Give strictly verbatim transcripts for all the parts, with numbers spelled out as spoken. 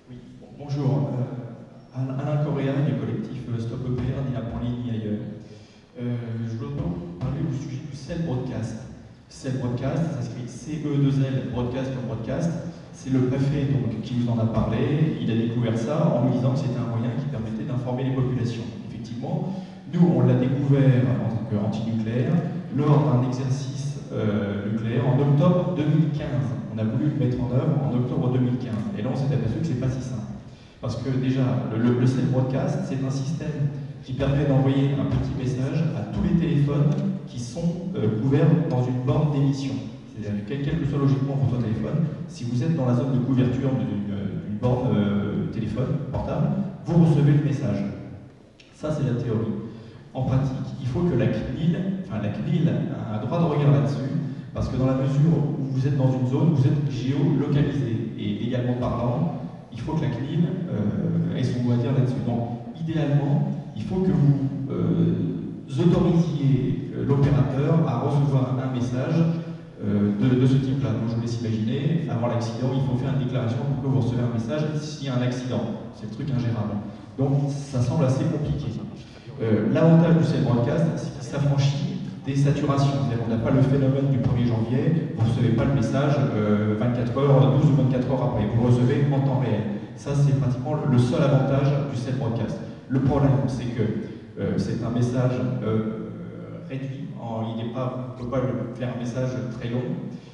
Oui, bon, bonjour. Euh, Alain Correa du collectif Stop E P R, ni en ligne ni ailleurs. Euh, je voudrais vous parler du sujet du Cell Broadcast. Cell Broadcast, ça s'écrit C E deux L, Broadcast comme Broadcast. C'est le préfet donc, qui vous en a parlé. Il a découvert ça en nous disant que c'était un moyen qui permettait d'informer les populations. Effectivement, nous, on l'a découvert en tant qu'anti-nucléaire lors d'un exercice euh, nucléaire en octobre deux mille quinze. On a voulu le mettre en œuvre en octobre deux mille quinze. Et là, on s'est aperçu que c'est pas si simple. Parce que déjà, le, le, le Cell Broadcast, c'est un système qui permet d'envoyer un petit message à tous les téléphones qui sont euh, couverts dans une borne d'émission. C'est-à-dire que quel que soit logiquement votre téléphone, si vous êtes dans la zone de couverture d'une borne euh, téléphone portable, vous recevez le message. Ça, c'est la théorie. En pratique, il faut que la C N I L, enfin la C N I L a un droit de regard là-dessus, parce que dans la mesure où vous êtes dans une zone, vous êtes géolocalisé. Et légalement parlant, il faut que la C N I L euh, ait son mot à dire là-dessus. Donc, idéalement, il faut que vous euh, autorisiez euh, l'opérateur à recevoir un message euh, de, de ce type-là. Donc, je vous laisse imaginer, avant l'accident, il faut faire une déclaration pour que vous recevez un message s'il y a un accident. C'est le truc ingérable. Donc, ça semble assez compliqué. Euh, L'avantage du Cell Broadcast, c'est qu'il s'affranchit des saturations. C'est-à-dire qu'on n'a pas le phénomène du premier janvier, vous ne recevez pas le message euh, vingt-quatre heures, douze ou vingt-quatre heures après, vous le recevez en temps réel. Ça, c'est pratiquement le seul avantage du Cell Broadcast. Le problème, c'est que euh, c'est un message euh, réduit, en, il n'est pas, on ne peut pas faire un message très long.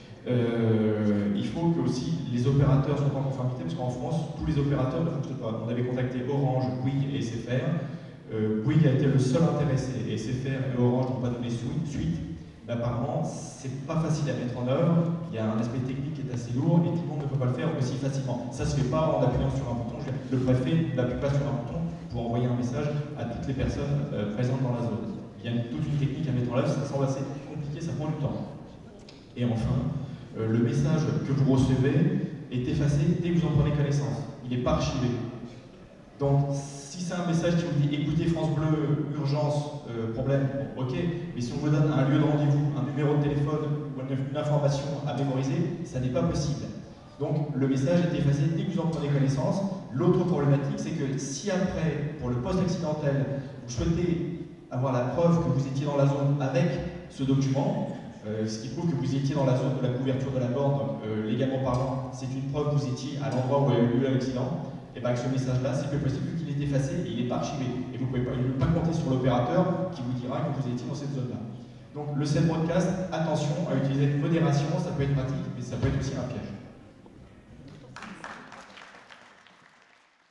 Euh, il faut que aussi les opérateurs soient en conformité, parce qu'en France, tous les opérateurs ne fonctionnent pas. On avait contacté Orange, Bouygues et S F R. Euh, Bouygues a été le seul intéressé, et S F R et Orange n'ont pas donné suite. Mais apparemment, c'est pas facile à mettre en œuvre, il y a un aspect technique qui est assez lourd, et tout le monde ne peut pas le faire aussi facilement. Ça se fait pas en appuyant sur un bouton, le préfet n'appuie pas sur un bouton pour envoyer un message à toutes les personnes euh, présentes dans la zone. Il y a toute une technique à mettre en œuvre, ça semble assez compliqué, ça prend du temps. Et enfin, euh, le message que vous recevez est effacé dès que vous en prenez connaissance. Il n'est pas archivé. Donc, si c'est un message qui vous dit écoutez France Bleu, urgence, euh, problème, bon, ok, mais si on vous donne un lieu de rendez-vous, un numéro de téléphone ou une, une information à mémoriser, ça n'est pas possible. Donc, le message est effacé dès que vous en prenez connaissance. L'autre problématique, c'est que si après, pour le post-accidentel, vous souhaitez avoir la preuve que vous étiez dans la zone avec ce document, euh, ce qui prouve que vous étiez dans la zone de la couverture de la borne, donc euh, légalement parlant, c'est une preuve que vous étiez à l'endroit où a eu lieu l'accident. Et bien avec ce message-là, c'est que possible qu'il est effacé et il n'est pas archivé. Et vous ne pouvez pas, il ne peut pas compter sur l'opérateur qui vous dira que vous étiez dans cette zone-là. Donc le Cell Broadcast, attention à utiliser avec modération, ça peut être pratique, mais ça peut être aussi un piège.